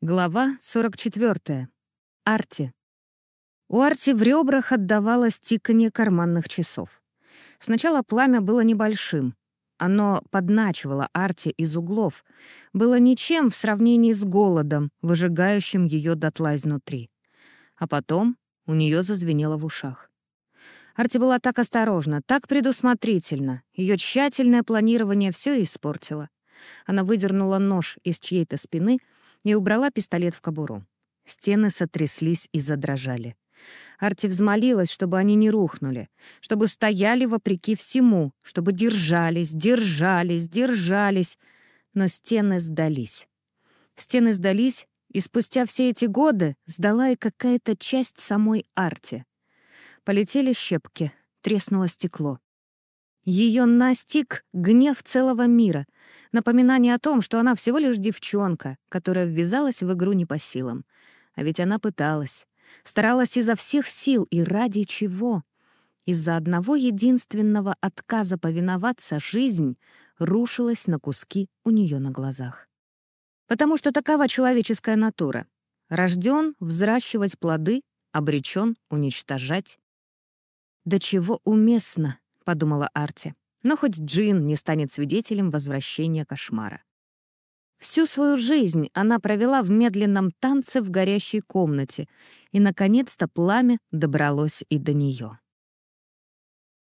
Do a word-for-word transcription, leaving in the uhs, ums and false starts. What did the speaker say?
Глава сорок четвёртая. Арти. У Арти в ребрах отдавалось тиканье карманных часов. Сначала пламя было небольшим. Оно подначивало Арти из углов. Было ничем в сравнении с голодом, выжигающим ее дотла изнутри. А потом у нее зазвенело в ушах. Арти была так осторожна, так предусмотрительна. Ее тщательное планирование все испортило. Она выдернула нож из чьей-то спины и убрала пистолет в кобуру. Стены сотряслись и задрожали. Арти взмолилась, чтобы они не рухнули, чтобы стояли вопреки всему, чтобы держались, держались, держались. Но стены сдались. Стены сдались, и спустя все эти годы сдала и какая-то часть самой Арти. Полетели щепки, треснуло стекло. Ее настиг гнев целого мира, напоминание о том, что она всего лишь девчонка, которая ввязалась в игру не по силам. А ведь она пыталась, старалась изо всех сил, и ради чего? Из-за одного единственного отказа повиноваться жизнь рушилась на куски у нее на глазах. Потому что такова человеческая натура. Рожден взращивать плоды, обречен уничтожать. «До чего уместно», — подумала Арти. Но хоть Джин не станет свидетелем возвращения кошмара. Всю свою жизнь она провела в медленном танце в горящей комнате, и, наконец-то, пламя добралось и до нее.